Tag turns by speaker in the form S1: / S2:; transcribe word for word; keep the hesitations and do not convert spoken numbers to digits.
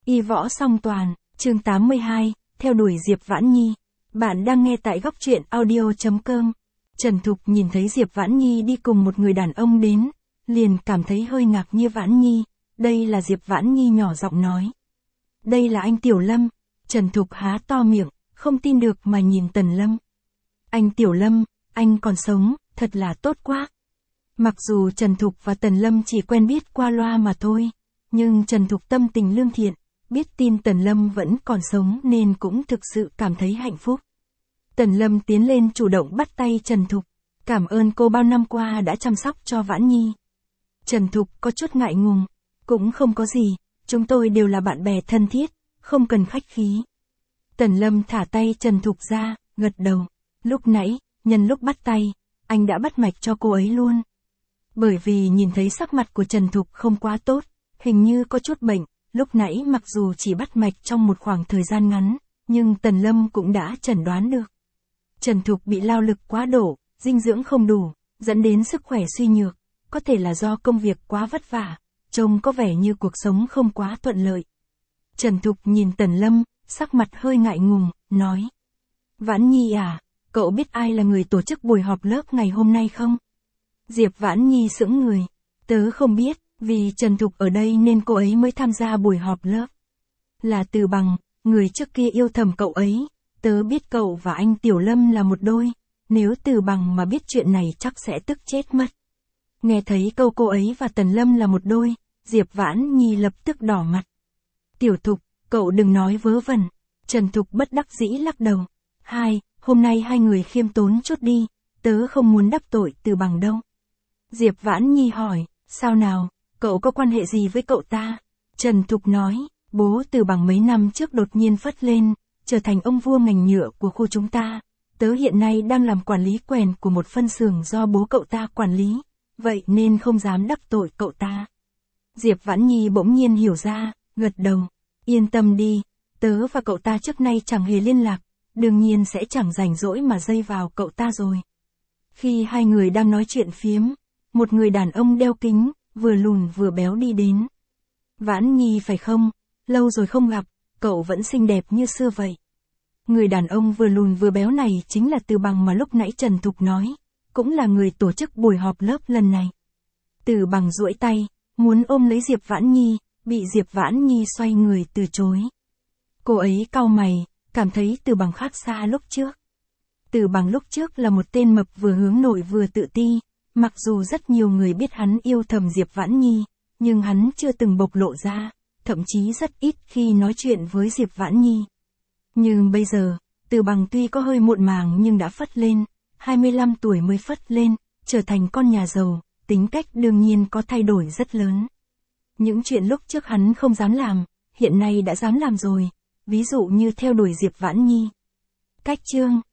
S1: Y võ song toàn, chương tám mươi hai, theo đuổi Diệp Vãn Nhi. Bạn đang nghe tại góc truyện audio chấm com. Trần Thục nhìn thấy Diệp Vãn Nhi đi cùng một người đàn ông đến, liền cảm thấy hơi ngạc nhiên. Vãn Nhi, đây là Diệp Vãn Nhi nhỏ giọng nói. Đây là anh Tiểu Lâm. Trần Thục há to miệng, không tin được mà nhìn Tần Lâm. Anh Tiểu Lâm, anh còn sống, thật là tốt quá. Mặc dù Trần Thục và Tần Lâm chỉ quen biết qua loa mà thôi, nhưng Trần Thục tâm tình lương thiện, biết tin Tần Lâm vẫn còn sống nên cũng thực sự cảm thấy hạnh phúc. Tần Lâm tiến lên chủ động bắt tay Trần Thục, cảm ơn cô bao năm qua đã chăm sóc cho Vãn Nhi. Trần Thục có chút ngại ngùng, cũng không có gì, chúng tôi đều là bạn bè thân thiết, không cần khách khí. Tần Lâm thả tay Trần Thục ra, gật đầu, lúc nãy, nhân lúc bắt tay, anh đã bắt mạch cho cô ấy luôn. Bởi vì nhìn thấy sắc mặt của Trần Thục không quá tốt, hình như có chút bệnh, lúc nãy mặc dù chỉ bắt mạch trong một khoảng thời gian ngắn, nhưng Tần Lâm cũng đã chẩn đoán được. Trần Thục bị lao lực quá độ, dinh dưỡng không đủ, dẫn đến sức khỏe suy nhược, có thể là do công việc quá vất vả, trông có vẻ như cuộc sống không quá thuận lợi. Trần Thục nhìn Tần Lâm, sắc mặt hơi ngại ngùng, nói. Vãn Nhi à, cậu biết ai là người tổ chức buổi họp lớp ngày hôm nay không? Diệp Vãn Nhi sững người, tớ không biết, vì Trần Thục ở đây nên cô ấy mới tham gia buổi họp lớp. Là Từ Bằng, người trước kia yêu thầm cậu ấy, tớ biết cậu và anh Tiểu Lâm là một đôi, nếu Từ Bằng mà biết chuyện này chắc sẽ tức chết mất. Nghe thấy câu cô ấy và Tần Lâm là một đôi, Diệp Vãn Nhi lập tức đỏ mặt. Tiểu Thục, cậu đừng nói vớ vẩn. Trần Thục bất đắc dĩ lắc đầu. Hai, hôm nay hai người khiêm tốn chút đi, tớ không muốn đắc tội Từ Bằng đâu. Diệp Vãn Nhi hỏi, sao nào, cậu có quan hệ gì với cậu ta? Trần Thục nói, bố Từ Bằng mấy năm trước đột nhiên phất lên, trở thành ông vua ngành nhựa của khu chúng ta. Tớ hiện nay đang làm quản lý quèn của một phân xưởng do bố cậu ta quản lý, vậy nên không dám đắc tội cậu ta. Diệp Vãn Nhi bỗng nhiên hiểu ra, gật đầu, yên tâm đi, tớ và cậu ta trước nay chẳng hề liên lạc, đương nhiên sẽ chẳng rảnh rỗi mà dây vào cậu ta rồi. Khi hai người đang nói chuyện phiếm, một người đàn ông đeo kính, vừa lùn vừa béo đi đến. Vãn Nhi phải không? Lâu rồi không gặp, cậu vẫn xinh đẹp như xưa vậy. Người đàn ông vừa lùn vừa béo này chính là Từ Bằng mà lúc nãy Trần Thục nói, cũng là người tổ chức buổi họp lớp lần này. Từ Bằng duỗi tay, muốn ôm lấy Diệp Vãn Nhi, bị Diệp Vãn Nhi xoay người từ chối. Cô ấy cau mày, cảm thấy Từ Bằng khác xa lúc trước. Từ Bằng lúc trước là một tên mập vừa hướng nội vừa tự ti, mặc dù rất nhiều người biết hắn yêu thầm Diệp Vãn Nhi, nhưng hắn chưa từng bộc lộ ra, thậm chí rất ít khi nói chuyện với Diệp Vãn Nhi. Nhưng bây giờ, Từ Bằng tuy có hơi muộn màng nhưng đã phất lên, hai mươi lăm tuổi mới phất lên, trở thành con nhà giàu, tính cách đương nhiên có thay đổi rất lớn. Những chuyện lúc trước hắn không dám làm, hiện nay đã dám làm rồi, ví dụ như theo đuổi Diệp Vãn Nhi. Cách chương